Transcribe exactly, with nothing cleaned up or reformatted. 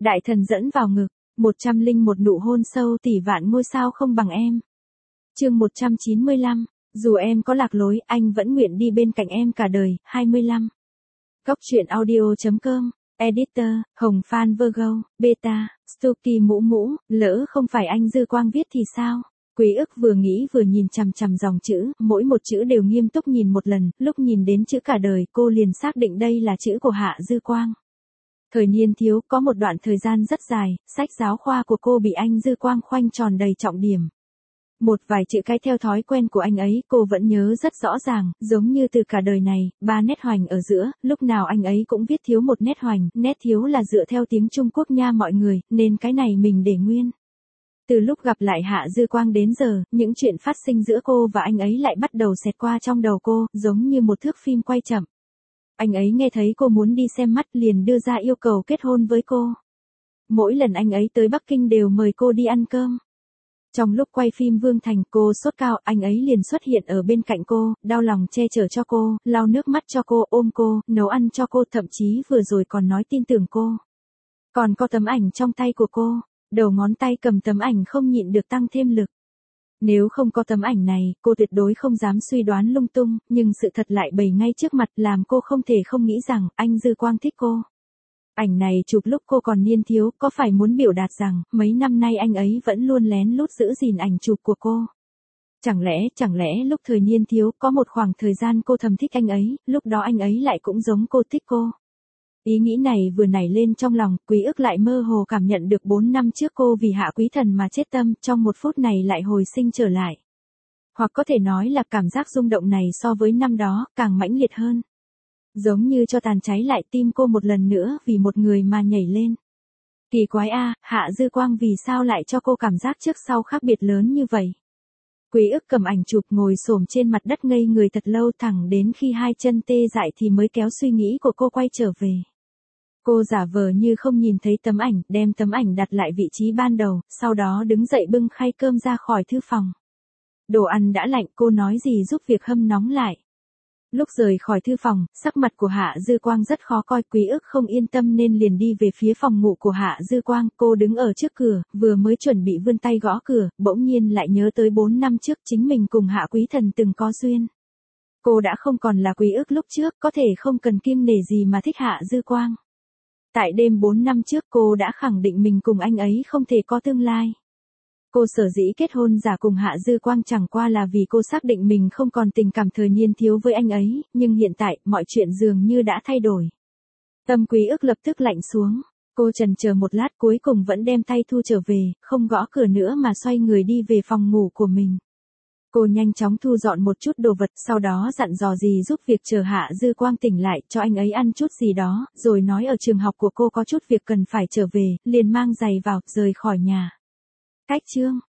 Đại thần dẫn vào ngực, một trăm linh một nụ hôn sâu tỷ vạn ngôi sao không bằng em. Chương một trăm chín mươi lăm, dù em có lạc lối, anh vẫn nguyện đi bên cạnh em cả đời. hai mươi lăm. Góc truyện audio chấm com, Editor, Hồng Phan Virgo, Beta, Stucky mũ mũ, lỡ không phải anh Dư Quang viết thì sao? Quý ức vừa nghĩ vừa nhìn chằm chằm dòng chữ, mỗi một chữ đều nghiêm túc nhìn một lần, lúc nhìn đến chữ cả đời cô liền xác định đây là chữ của Hạ Dư Quang. Thời niên thiếu có một đoạn thời gian rất dài, sách giáo khoa của cô bị anh Dư Quang khoanh tròn đầy trọng điểm. Một vài chữ cái theo thói quen của anh ấy cô vẫn nhớ rất rõ ràng, giống như từ cả đời này, ba nét hoành ở giữa, lúc nào anh ấy cũng viết thiếu một nét hoành, nét thiếu là dựa theo tiếng Trung Quốc nha mọi người, nên cái này mình để nguyên. Từ lúc gặp lại Hạ Dư Quang đến giờ, những chuyện phát sinh giữa cô và anh ấy lại bắt đầu xẹt qua trong đầu cô, giống như một thước phim quay chậm. Anh ấy nghe thấy cô muốn đi xem mắt liền đưa ra yêu cầu kết hôn với cô. Mỗi lần anh ấy tới Bắc Kinh đều mời cô đi ăn cơm. Trong lúc quay phim Vương Thành cô sốt cao, anh ấy liền xuất hiện ở bên cạnh cô, đau lòng che chở cho cô, lau nước mắt cho cô, ôm cô, nấu ăn cho cô, thậm chí vừa rồi còn nói tin tưởng cô. Còn có tấm ảnh trong tay của cô, đầu ngón tay cầm tấm ảnh không nhịn được tăng thêm lực. Nếu không có tấm ảnh này, cô tuyệt đối không dám suy đoán lung tung, nhưng sự thật lại bày ngay trước mặt làm cô không thể không nghĩ rằng anh Dư Quang thích cô. Ảnh này chụp lúc cô còn niên thiếu, có phải muốn biểu đạt rằng, mấy năm nay anh ấy vẫn luôn lén lút giữ gìn ảnh chụp của cô. Chẳng lẽ, chẳng lẽ lúc thời niên thiếu, có một khoảng thời gian cô thầm thích anh ấy, lúc đó anh ấy lại cũng giống cô thích cô. Ý nghĩ này vừa nảy lên trong lòng, Quý ức lại mơ hồ cảm nhận được bốn năm trước cô vì Hạ Quý Thần mà chết tâm, trong một phút này lại hồi sinh trở lại. Hoặc có thể nói là cảm giác rung động này so với năm đó, càng mãnh liệt hơn. Giống như cho tàn cháy lại tim cô một lần nữa vì một người mà nhảy lên. Kỳ quái a, Hạ Dư Quang vì sao lại cho cô cảm giác trước sau khác biệt lớn như vậy? Quý ức cầm ảnh chụp ngồi xổm trên mặt đất ngây người thật lâu thẳng đến khi hai chân tê dại thì mới kéo suy nghĩ của cô quay trở về. Cô giả vờ như không nhìn thấy tấm ảnh, đem tấm ảnh đặt lại vị trí ban đầu, sau đó đứng dậy bưng khay cơm ra khỏi thư phòng. Đồ ăn đã lạnh, cô nói gì giúp việc hâm nóng lại. Lúc rời khỏi thư phòng, sắc mặt của Hạ Dư Quang rất khó coi, Quý ức không yên tâm nên liền đi về phía phòng ngủ của Hạ Dư Quang, cô đứng ở trước cửa, vừa mới chuẩn bị vươn tay gõ cửa, bỗng nhiên lại nhớ tới bốn năm trước chính mình cùng Hạ Quý Thần từng có duyên. Cô đã không còn là Quý ức lúc trước, có thể không cần kiêng nể gì mà thích Hạ Dư Quang. Tại đêm bốn năm trước cô đã khẳng định mình cùng anh ấy không thể có tương lai. Cô sở dĩ kết hôn giả cùng Hạ Dư Quang chẳng qua là vì cô xác định mình không còn tình cảm thời niên thiếu với anh ấy, nhưng hiện tại, mọi chuyện dường như đã thay đổi. Tâm Quý ức lập tức lạnh xuống, cô chần chờ một lát cuối cùng vẫn đem tay thu trở về, không gõ cửa nữa mà xoay người đi về phòng ngủ của mình. Cô nhanh chóng thu dọn một chút đồ vật, sau đó dặn dò gì giúp việc chờ Hạ Dư Quang tỉnh lại, cho anh ấy ăn chút gì đó, rồi nói ở trường học của cô có chút việc cần phải trở về, liền mang giày vào, rời khỏi nhà. Cách chương